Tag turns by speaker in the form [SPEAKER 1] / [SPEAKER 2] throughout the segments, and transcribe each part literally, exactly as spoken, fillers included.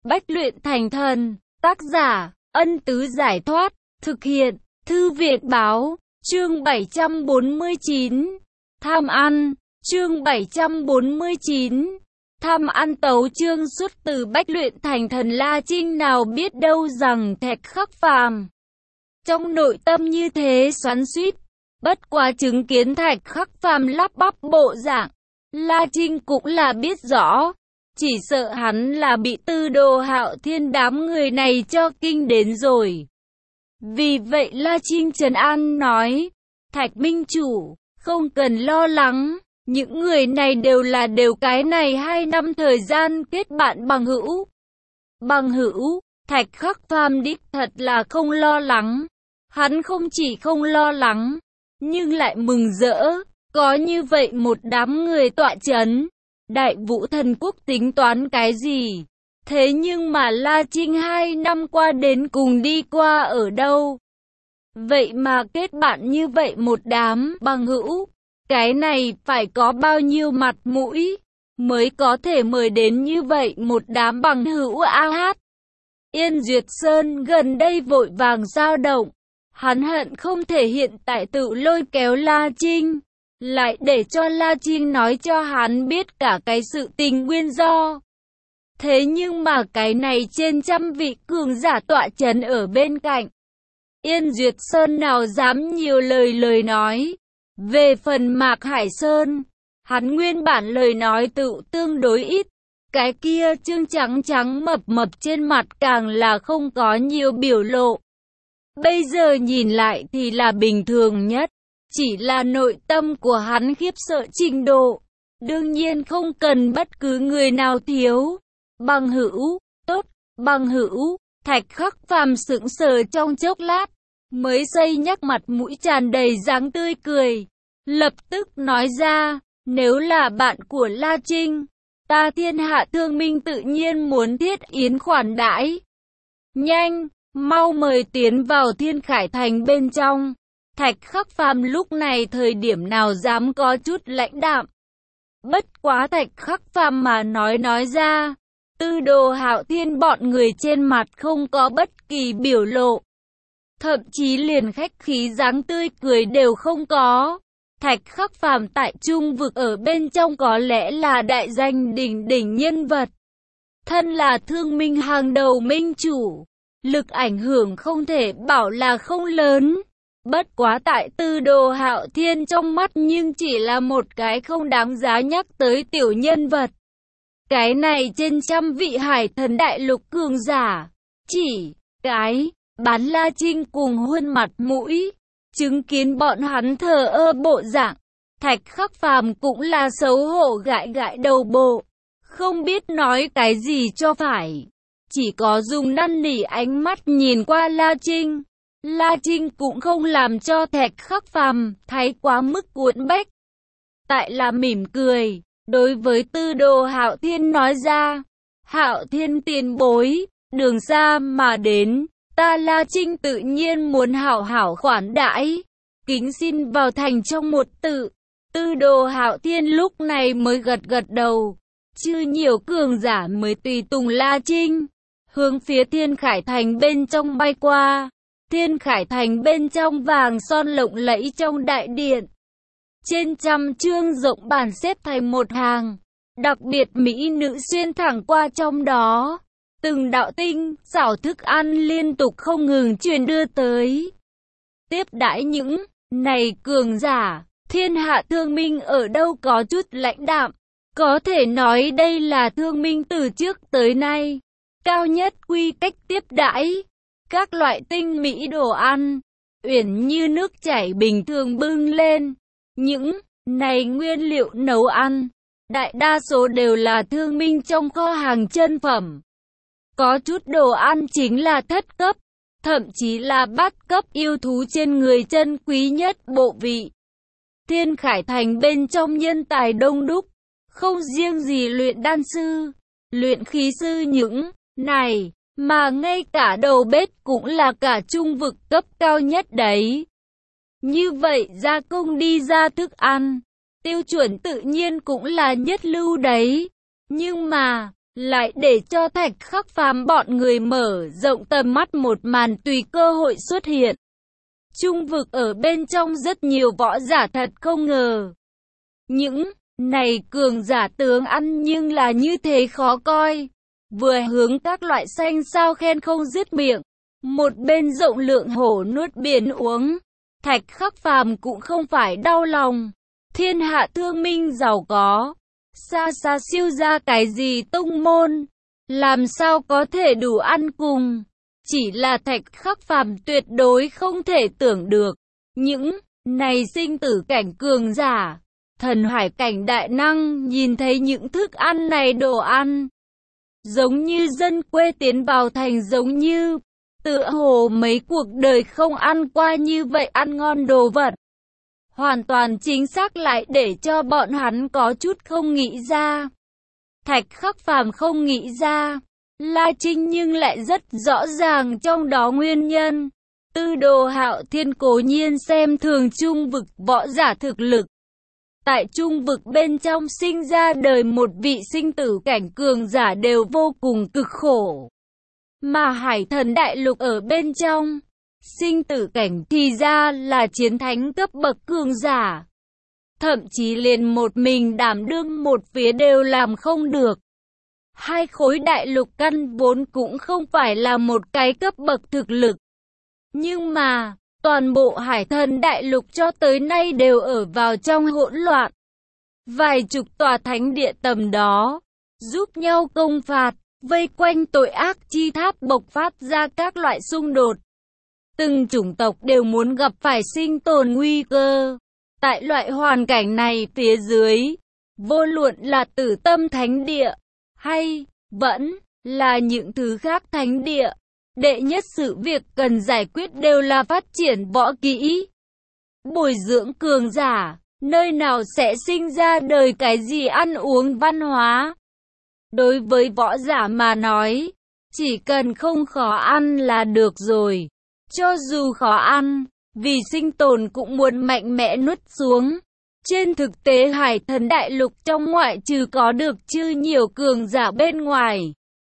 [SPEAKER 1] Bách luyện thành thần. Tác giả, Ân Tứ Giải Thoát. Thực hiện, Thư Viện Báo. Chương bảy trăm bốn mươi chín. Tham ăn. Chương bảy trăm bốn mươi chín. Tham ăn. Tấu chương xuất từ Bách luyện thành thần. La Trinh nào biết đâu rằng Thạch Khắc Phàm trong nội tâm như thế xoắn xuýt. Bất quá chứng kiến Thạch Khắc Phàm lắp bắp bộ dạng, La Trinh cũng là biết rõ, chỉ sợ hắn là bị Tư Đồ Hạo Thiên đám người này cho kinh đến rồi. Vì vậy La Trinh trấn an nói, Thạch minh chủ, không cần lo lắng, những người này đều là đều cái này hai năm thời gian kết bạn bằng hữu. Bằng hữu, Thạch Khắc Phàm đích thật là không lo lắng. Hắn không chỉ không lo lắng, nhưng lại mừng rỡ, có như vậy một đám người tọa chấn. Đại Vũ Thần Quốc tính toán cái gì? Thế nhưng mà La Trinh hai năm qua đến cùng đi qua ở đâu? Vậy mà kết bạn như vậy một đám bằng hữu, cái này phải có bao nhiêu mặt mũi mới có thể mời đến như vậy một đám bằng hữu a hát. Yên Duyệt Sơn gần đây vội vàng dao động, hắn hận không thể hiện tại tự lôi kéo La Trinh, lại để cho La Trinh nói cho hắn biết cả cái sự tình nguyên do. Thế nhưng mà cái này trên trăm vị cường giả tọa chấn ở bên cạnh, Yên Duyệt Sơn nào dám nhiều lời lời nói. Về phần Mạc Hải Sơn, hắn nguyên bản lời nói tự tương đối ít, cái kia trương trắng trắng mập mập trên mặt càng là không có nhiều biểu lộ. Bây giờ nhìn lại thì là bình thường nhất, chỉ là nội tâm của hắn khiếp sợ trình độ, đương nhiên không cần bất cứ người nào thiếu. Bằng hữu, tốt, bằng hữu. Thạch Khắc Phàm sững sờ trong chốc lát, mới xây nhắc mặt mũi tràn đầy dáng tươi cười, lập tức nói ra, nếu là bạn của La Trinh, ta Thiên Hạ Thương Minh tự nhiên muốn thiết yến khoản đãi. Nhanh, mau mời tiến vào Thiên Khải Thành bên trong. Thạch Khắc Phàm lúc này thời điểm nào dám có chút lãnh đạm. Bất quá Thạch Khắc Phàm mà nói nói ra, Tư Đồ Hạo Thiên bọn người trên mặt không có bất kỳ biểu lộ, thậm chí liền khách khí dáng tươi cười đều không có. Thạch Khắc Phàm tại Trung Vực ở bên trong có lẽ là đại danh đỉnh đỉnh nhân vật, thân là thương minh hàng đầu minh chủ, lực ảnh hưởng không thể bảo là không lớn. Bất quá tại Tư Đồ Hạo Thiên trong mắt nhưng chỉ là một cái không đáng giá nhắc tới tiểu nhân vật. Cái này trên trăm vị hải thần đại lục cường giả, chỉ cái bán La Trinh cùng huân mặt mũi, chứng kiến bọn hắn thờ ơ bộ dạng, Thạch Khắc Phàm cũng là xấu hổ gãi gãi đầu bộ, không biết nói cái gì cho phải, chỉ có dùng năn nỉ ánh mắt nhìn qua La Trinh. La Trinh cũng không làm cho Thạch Khắc Phàm thấy quá mức cuốn bách, tại là mỉm cười, đối với Tư Đồ Hạo Thiên nói ra, Hạo Thiên tiền bối, đường xa mà đến, ta La Trinh tự nhiên muốn hảo hảo khoản đãi, kính xin vào thành trong một tự. Tư Đồ Hạo Thiên lúc này mới gật gật đầu, chưa nhiều cường giả mới tùy tùng La Trinh, hướng phía Thiên Khải Thành bên trong bay qua. Thiên Khải Thành bên trong vàng son lộng lẫy trong đại điện, trên trăm chương rộng bàn xếp thành một hàng, đặc biệt mỹ nữ xuyên thẳng qua trong đó, từng đạo tinh xảo thức ăn liên tục không ngừng truyền đưa tới. Tiếp đãi những này cường giả, Thiên Hạ Thương Minh ở đâu có chút lãnh đạm, có thể nói đây là Thương Minh từ trước tới nay cao nhất quy cách tiếp đãi. Các loại tinh mỹ đồ ăn, uyển như nước chảy bình thường bưng lên. Những này nguyên liệu nấu ăn, đại đa số đều là Thương Minh trong kho hàng chân phẩm. Có chút đồ ăn chính là thất cấp, thậm chí là bát cấp yêu thú trên người chân quý nhất bộ vị. Thiên Khải Thành bên trong nhân tài đông đúc, không riêng gì luyện đan sư, luyện khí sư những này, mà ngay cả đầu bếp cũng là cả Trung Vực cấp cao nhất đấy. Như vậy gia công đi ra thức ăn, tiêu chuẩn tự nhiên cũng là nhất lưu đấy. Nhưng mà, lại để cho Thạch Khắc Phàm bọn người mở rộng tầm mắt. Một màn tùy cơ hội xuất hiện. Trung vực ở bên trong rất nhiều võ giả thật không ngờ. Những này cường giả tướng ăn nhưng là như thế khó coi. Vừa hướng các loại xanh sao khen không dứt miệng. Một bên rộng lượng hổ nuốt biển uống. Thạch Khắc Phàm cũng không phải đau lòng. Thiên hạ thương minh giàu có. Xa xa siêu ra cái gì tông môn. Làm sao có thể đủ ăn cùng. Chỉ là Thạch Khắc Phàm tuyệt đối không thể tưởng được. Những này sinh tử cảnh cường giả. Thần hải cảnh đại năng nhìn thấy những thức ăn này đồ ăn. Giống như dân quê tiến vào thành, giống như tựa hồ mấy cuộc đời không ăn qua như vậy ăn ngon đồ vật. Hoàn toàn chính xác lại để cho bọn hắn có chút không nghĩ ra. Thạch Khắc Phàm không nghĩ ra. La Trinh nhưng lại rất rõ ràng trong đó nguyên nhân. Tư Đồ Hạo Thiên cố nhiên xem thường trung vực võ giả thực lực. Tại trung vực bên trong sinh ra đời một vị sinh tử cảnh cường giả đều vô cùng cực khổ. Mà Hải Thần Đại Lục ở bên trong, sinh tử cảnh thì ra là chiến thánh cấp bậc cường giả. Thậm chí liền một mình đảm đương một phía đều làm không được. Hai khối đại lục căn vốn cũng không phải là một cái cấp bậc thực lực. Nhưng mà, toàn bộ Hải Thần Đại Lục cho tới nay đều ở vào trong hỗn loạn. Vài chục tòa thánh địa tầm đó, giúp nhau công phạt, vây quanh tội ác chi tháp bộc phát ra các loại xung đột. Từng chủng tộc đều muốn gặp phải sinh tồn nguy cơ. Tại loại hoàn cảnh này phía dưới, vô luận là Tử Tâm Thánh Địa, hay vẫn là những thứ khác thánh địa, đệ nhất sự việc cần giải quyết đều là phát triển võ kỹ, bồi dưỡng cường giả. Nơi nào sẽ sinh ra đời cái gì ăn uống văn hóa? Đối với võ giả mà nói, chỉ cần không khó ăn là được rồi. Cho dù khó ăn, vì sinh tồn cũng muốn mạnh mẽ nuốt xuống. Trên thực tế Hải Thần Đại Lục trong ngoại trừ có được chưa nhiều cường giả bên ngoài.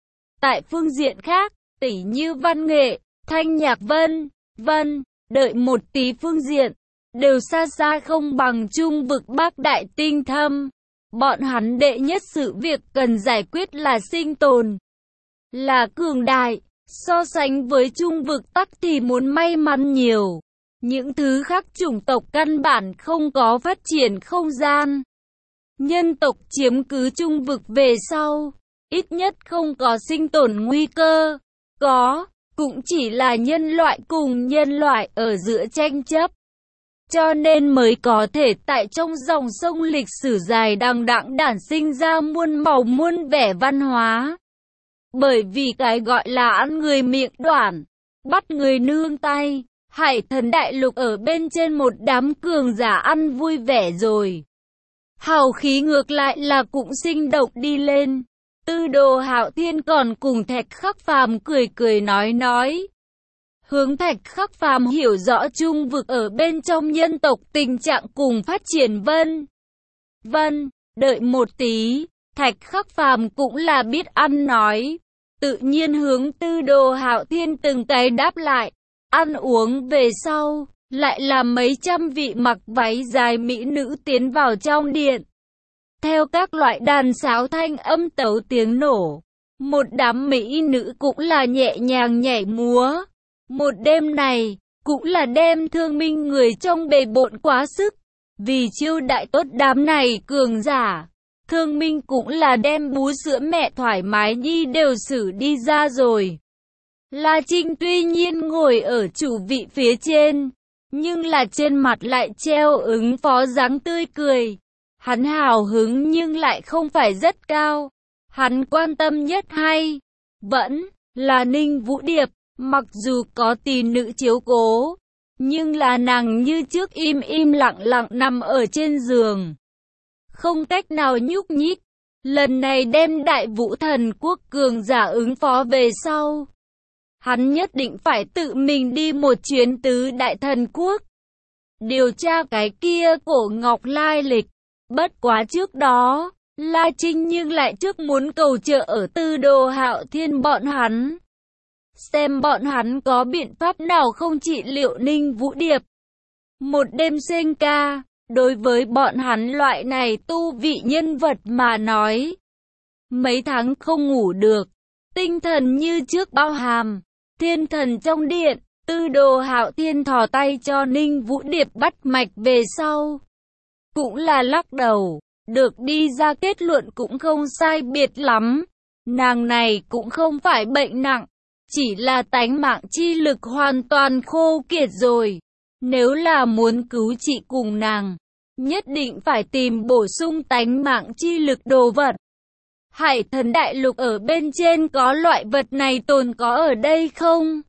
[SPEAKER 1] Tại phương diện khác, tỉ như văn nghệ, thanh nhạc vân, vân, đợi một tí phương diện, đều xa xa không bằng trung vực Bắc Đại Tinh Thâm. Bọn hắn đệ nhất sự việc cần giải quyết là sinh tồn, là cường đại. So sánh với trung vực Tắc thì muốn may mắn nhiều. Những thứ khác chủng tộc căn bản không có phát triển không gian. Nhân tộc chiếm cứ trung vực về sau, ít nhất không có sinh tồn nguy cơ. Có, cũng chỉ là nhân loại cùng nhân loại ở giữa tranh chấp. Cho nên mới có thể tại trong dòng sông lịch sử dài đằng đẵng đản sinh ra muôn màu muôn vẻ văn hóa. Bởi vì cái gọi là ăn người miệng đoản, bắt người nương tay, Hải Thần Đại Lục ở bên trên một đám cường giả ăn vui vẻ rồi. Hào khí ngược lại là cũng sinh động đi lên. Tư Đồ Hạo Thiên còn cùng Thạch Khắc Phàm cười cười nói nói. Hướng Thạch Khắc Phàm hiểu rõ trung vực ở bên trong nhân tộc tình trạng cùng phát triển vân. Vân, đợi một tí, Thạch Khắc Phàm cũng là biết ăn nói. Tự nhiên hướng Tư Đồ Hạo Thiên từng cái đáp lại. Ăn uống về sau, lại là mấy trăm vị mặc váy dài mỹ nữ tiến vào trong điện. Theo các loại đàn sáo thanh âm tấu tiếng nổ, một đám mỹ nữ cũng là nhẹ nhàng nhảy múa. Một đêm này, cũng là đêm thương minh người trong bề bộn quá sức. Vì chiêu đại tốt đám này cường giả, thương minh cũng là đem bú sữa mẹ thoải mái nhi đều xử đi ra rồi. La Trinh tuy nhiên ngồi ở chủ vị phía trên, nhưng là trên mặt lại treo ứng phó dáng tươi cười. Hắn hào hứng nhưng lại không phải rất cao. Hắn quan tâm nhất hay vẫn là Ninh Vũ Điệp. Mặc dù có tỷ nữ chiếu cố, nhưng là nàng như trước im im lặng lặng nằm ở trên giường, không cách nào nhúc nhích. Lần này đem Đại Vũ Thần Quốc cường giả ứng phó về sau, hắn nhất định phải tự mình đi một chuyến tứ Đại Thần Quốc, điều tra cái kia cổ ngọc lai lịch. Bất quá trước đó, La Trinh nhưng lại trước muốn cầu trợ ở Tư Đồ Hạo Thiên bọn hắn. Xem bọn hắn có biện pháp nào không trị liệu Ninh Vũ Điệp. Một đêm sinh ca, đối với bọn hắn loại này tu vị nhân vật mà nói. Mấy tháng không ngủ được, tinh thần như trước bao hàm. Thiên thần trong điện, Tư Đồ Hạo Thiên thò tay cho Ninh Vũ Điệp bắt mạch về sau. Cũng là lắc đầu, được đi ra kết luận cũng không sai biệt lắm. Nàng này cũng không phải bệnh nặng, chỉ là tánh mạng chi lực hoàn toàn khô kiệt rồi. Nếu là muốn cứu trị cùng nàng, nhất định phải tìm bổ sung tánh mạng chi lực đồ vật. Hải Thần Đại Lục ở bên trên có loại vật này tồn có ở đây không?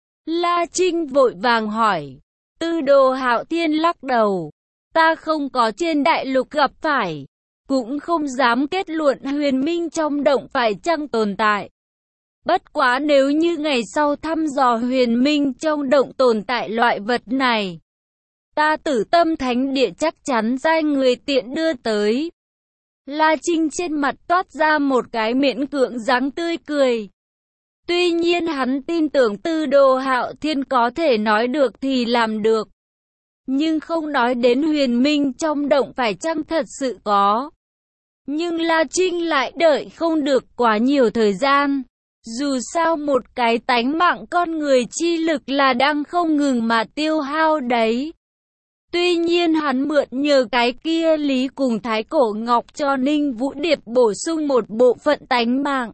[SPEAKER 1] La Trinh vội vàng hỏi. Tư Đồ Hạo Thiên lắc đầu. Ta không có trên đại lục gặp phải, cũng không dám kết luận huyền minh trong động phải chăng tồn tại. Bất quá nếu như ngày sau thăm dò huyền minh trong động tồn tại loại vật này, ta Tử Tâm Thánh Địa chắc chắn giai người tiện đưa tới. La Trinh trên mặt toát ra một cái miễn cưỡng dáng tươi cười. Tuy nhiên hắn tin tưởng Tư Đồ Hạo Thiên có thể nói được thì làm được. Nhưng không nói đến huyền minh trong động phải chăng thật sự có. Nhưng La Trinh lại đợi không được quá nhiều thời gian. Dù sao một cái tánh mạng con người chi lực là đang không ngừng mà tiêu hao đấy. Tuy nhiên hắn mượn nhờ cái kia Lý cùng Thái Cổ Ngọc cho Ninh Vũ Điệp bổ sung một bộ phận tánh mạng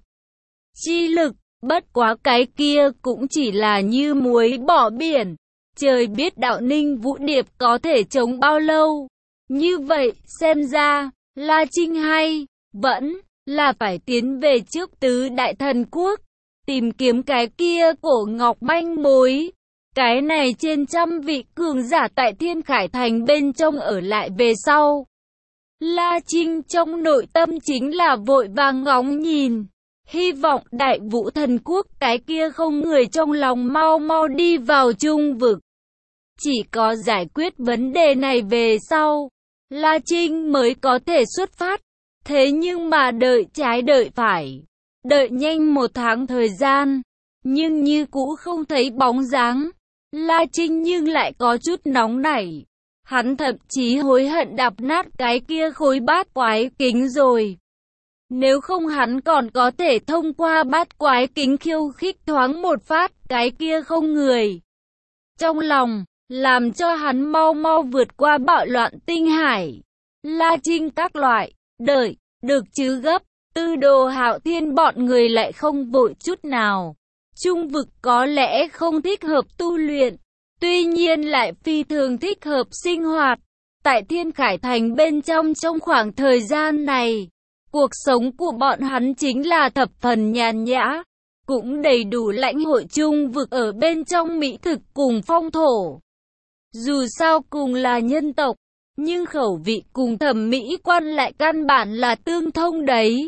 [SPEAKER 1] chi lực, bất quá cái kia cũng chỉ là như muối bỏ biển. Trời biết đạo Ninh Vũ Điệp có thể chống bao lâu. Như vậy, xem ra, La Trinh hay, vẫn là phải tiến về trước Tứ Đại Thần Quốc, tìm kiếm cái kia cổ ngọc manh mối. Cái này trên trăm vị cường giả tại Thiên Khải Thành bên trong ở lại về sau. La Trinh trong nội tâm chính là vội vàng ngóng nhìn. Hy vọng Đại Vũ Thần Quốc cái kia không người trong lòng mau mau đi vào trung vực. Chỉ có giải quyết vấn đề này về sau, La Trinh mới có thể xuất phát. Thế nhưng mà đợi trái đợi phải, đợi nhanh một tháng thời gian, nhưng như cũ không thấy bóng dáng. La Trinh nhưng lại có chút nóng nảy. Hắn thậm chí hối hận đạp nát cái kia khối bát quái kính rồi. Nếu không hắn còn có thể thông qua bát quái kính khiêu khích thoáng một phát cái kia không người. Trong lòng, làm cho hắn mau mau vượt qua bạo loạn tinh hải. La Trinh các loại, đợi, được chứ gấp, Tư Đồ Hạo Thiên bọn người lại không vội chút nào. Trung vực có lẽ không thích hợp tu luyện, tuy nhiên lại phi thường thích hợp sinh hoạt. Tại Thiên Khải Thành bên trong trong khoảng thời gian này, cuộc sống của bọn hắn chính là thập phần nhàn nhã, cũng đầy đủ lãnh hội trung vực ở bên trong mỹ thực cùng phong thổ. Dù sao cùng là nhân tộc, nhưng khẩu vị cùng thẩm mỹ quan lại căn bản là tương thông đấy.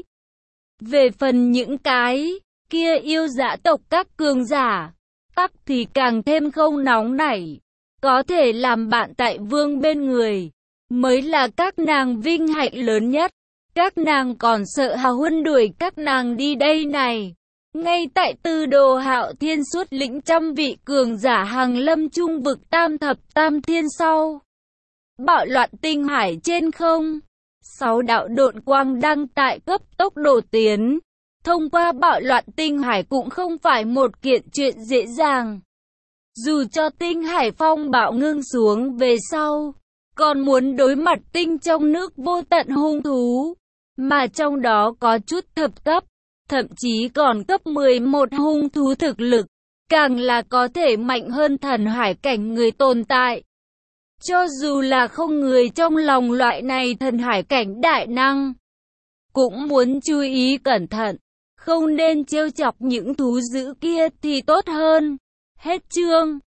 [SPEAKER 1] Về phần những cái kia yêu dã tộc các cường giả, tắc thì càng thêm không nóng nảy. Có thể làm bạn tại vương bên người, mới là các nàng vinh hạnh lớn nhất. Các nàng còn sợ Hào Huân đuổi các nàng đi đây này. Ngay tại Tư Đồ Hạo Thiên xuất lĩnh trăm vị cường giả hàng lâm trung vực tam thập tam thiên sau. Bạo loạn tinh hải trên không. Sáu đạo độn quang đang tại cấp tốc độ tiến. Thông qua bạo loạn tinh hải cũng không phải một kiện chuyện dễ dàng. Dù cho tinh hải phong bạo ngưng xuống về sau, còn muốn đối mặt tinh trong nước vô tận hung thú. Mà trong đó có chút thập cấp, thậm chí còn cấp mười một hung thú thực lực, càng là có thể mạnh hơn thần hải cảnh người tồn tại. Cho dù là không người trong lòng loại này thần hải cảnh đại năng, cũng muốn chú ý cẩn thận, không nên trêu chọc những thú dữ kia thì tốt hơn. Hết chương.